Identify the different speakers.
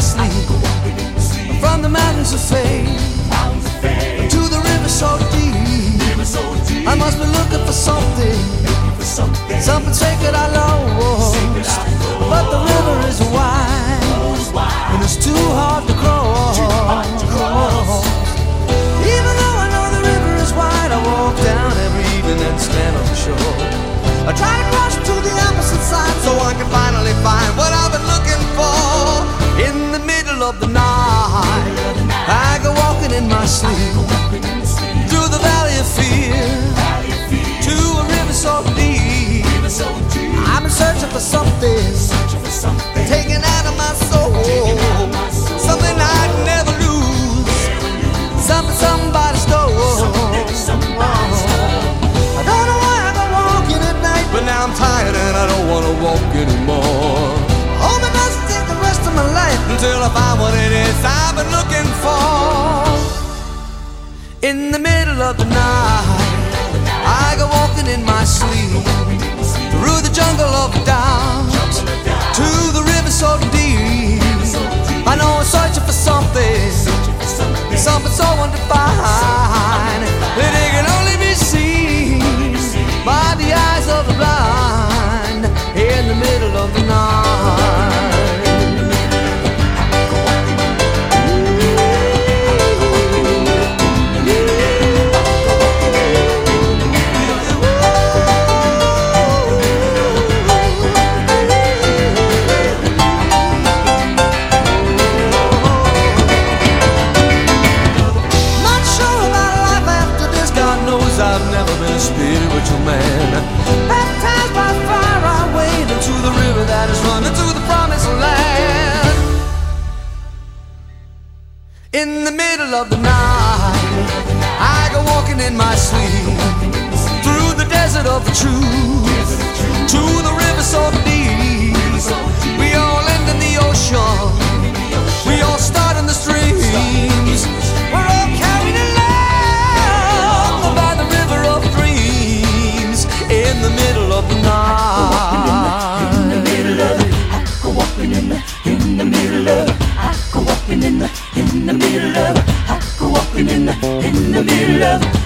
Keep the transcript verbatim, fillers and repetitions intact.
Speaker 1: sleep. From the mountains of fame to the river so deep, I must be looking for something, something sacred I lost. But the river is wide and it's too hard to cross. Even though I know the river is wide, I walk down every evening and stand on the shore. I try to cross to the opposite side so I can finally find what I've been looking for. In the middle of the night, I go walking in my sleep through the valley of fear to a river so deep. I'm in searching for something taken out of my soul, something I'd never lose, something somebody stole. I don't know why I go walking at night, but now I'm tired and I don't want to walk anymore. Hope it doesn't take the rest of my life until I find what it is I've been looking for. In the middle of the night, I go walking in my sleep through the jungle of doubt to the river so deep. I know I'm searching for something, something so undefined that it can only be seen by the eyes of the blind. In the middle of the night, I've never been a spiritual man. Baptized by fire, I wade into the river that is running to the promised land. In the middle of the night, I go walking in my sleep through the desert of the truth to the river so deep. We all end in the ocean, we all start in the streams. We're all carried along by the river of dreams. In the middle of the night, in the middle of it, I go walking in the, in the middle of it, I go walking in the, in the middle of it, I go walking in the, in the middle of it.